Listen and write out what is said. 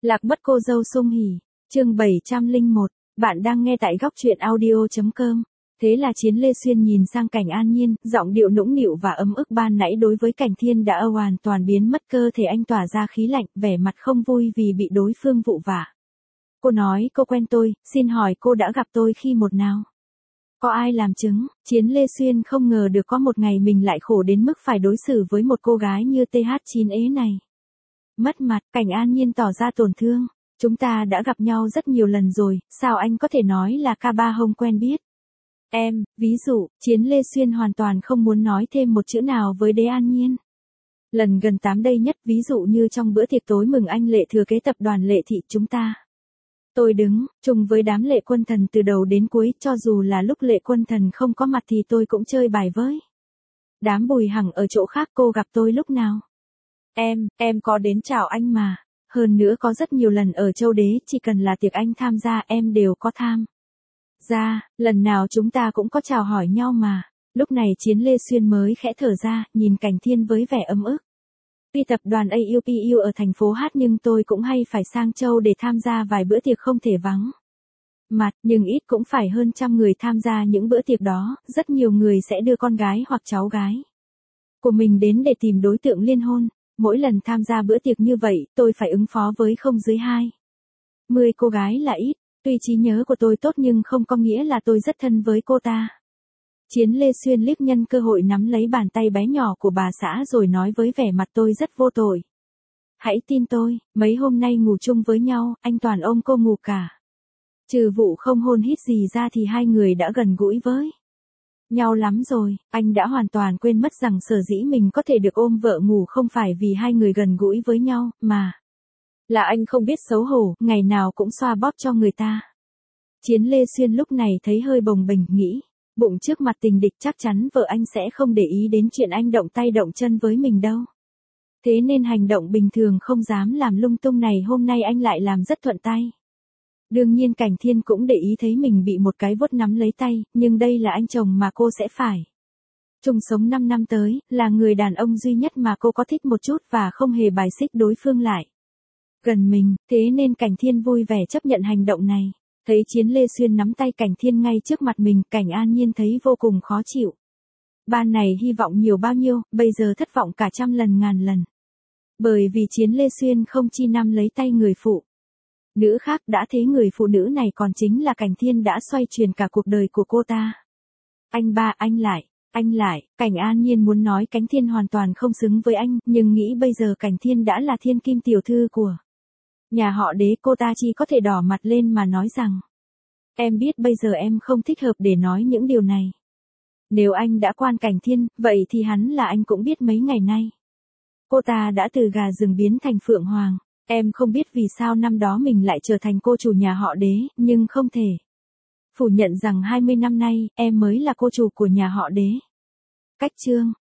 Lạc mất cô dâu Sung Hỉ, chương 701, bạn đang nghe tại góc truyện audio.com. Thế là Chiến Lê Xuyên nhìn sang Cảnh An Nhiên, giọng điệu nũng nịu và ấm ức ban nãy đối với Cảnh Thiên đã hoàn toàn biến mất, cơ thể anh tỏa ra khí lạnh, vẻ mặt không vui vì bị đối phương vụ vạ. Cô nói cô quen tôi, xin hỏi cô đã gặp tôi khi một nào? Có ai làm chứng? Chiến Lê Xuyên không ngờ được có một ngày mình lại khổ đến mức phải đối xử với một cô gái như TH9 ế này. Mất mặt, Cảnh An Nhiên tỏ ra tổn thương. Chúng ta đã gặp nhau rất nhiều lần rồi, sao anh có thể nói là K3 Hồng quen biết? Ví dụ, Chiến Lê Xuyên hoàn toàn không muốn nói thêm một chữ nào với Đế An Nhiên. Lần gần 8 đây nhất, ví dụ như trong bữa tiệc tối mừng anh Lệ thừa kế tập đoàn Lệ Thị chúng ta. Tôi đứng, chung với đám Lệ Quân Thần từ đầu đến cuối, cho dù là lúc Lệ Quân Thần không có mặt thì tôi cũng chơi bài với. Đám Bùi Hằng ở chỗ khác, cô gặp tôi lúc nào? Em có đến chào anh mà. Hơn nữa có rất nhiều lần ở Châu Đế, chỉ cần là tiệc anh tham gia em đều có tham gia, lần nào chúng ta cũng có chào hỏi nhau mà. Lúc này Chiến Lê Xuyên mới khẽ thở ra, nhìn Cảnh Thiên với vẻ ấm ức. Tuy tập đoàn AUPU ở thành phố Hát nhưng tôi cũng hay phải sang Châu để tham gia vài bữa tiệc không thể vắng mặt, nhưng ít cũng phải hơn 100 người tham gia những bữa tiệc đó, rất nhiều người sẽ đưa con gái hoặc cháu gái của mình đến để tìm đối tượng liên hôn. Mỗi lần tham gia bữa tiệc như vậy, tôi phải ứng phó với không dưới 20 cô gái là ít. Tuy trí nhớ của tôi tốt nhưng không có nghĩa là tôi rất thân với cô ta. Chiến Lê Xuyên liếc nhân cơ hội nắm lấy bàn tay bé nhỏ của bà xã rồi nói với vẻ mặt tôi rất vô tội. Hãy tin tôi, mấy hôm nay ngủ chung với nhau, anh toàn ôm cô ngủ cả. Trừ vụ không hôn hít gì ra thì hai người đã gần gũi với nhau lắm rồi. Anh đã hoàn toàn quên mất rằng sở dĩ mình có thể được ôm vợ ngủ không phải vì hai người gần gũi với nhau, mà là anh không biết xấu hổ, ngày nào cũng xoa bóp cho người ta. Chiến Lê Xuyên lúc này thấy hơi bồng bềnh, nghĩ, bụng trước mặt tình địch chắc chắn vợ anh sẽ không để ý đến chuyện anh động tay động chân với mình đâu. Thế nên hành động bình thường không dám làm lung tung này hôm nay anh lại làm rất thuận tay. Đương nhiên Cảnh Thiên cũng để ý thấy mình bị một cái vuốt nắm lấy tay, nhưng đây là anh chồng mà cô sẽ phải chung sống 5 năm tới, là người đàn ông duy nhất mà cô có thích một chút và không hề bài xích đối phương lại gần mình, thế nên Cảnh Thiên vui vẻ chấp nhận hành động này. Thấy Chiến Lê Xuyên nắm tay Cảnh Thiên ngay trước mặt mình, Cảnh An Nhiên thấy vô cùng khó chịu. Ban này hy vọng nhiều bao nhiêu, bây giờ thất vọng cả 100 lần ngàn lần. Bởi vì Chiến Lê Xuyên không chi nắm lấy tay người phụ nữ khác, đã thế người phụ nữ này còn chính là Cảnh Thiên đã xoay chuyển cả cuộc đời của cô ta. Anh lại, Cảnh An Nhiên muốn nói Cảnh Thiên hoàn toàn không xứng với anh, nhưng nghĩ bây giờ Cảnh Thiên đã là thiên kim tiểu thư của nhà họ Đế, cô ta chỉ có thể đỏ mặt lên mà nói rằng, em biết bây giờ em không thích hợp để nói những điều này. Nếu anh đã quan Cảnh Thiên, vậy thì hắn là anh cũng biết mấy ngày nay cô ta đã từ gà rừng biến thành phượng hoàng. Em không biết vì sao năm đó mình lại trở thành cô chủ nhà họ Đế, nhưng không thể phủ nhận rằng 20 năm nay, em mới là cô chủ của nhà họ Đế. Cách chương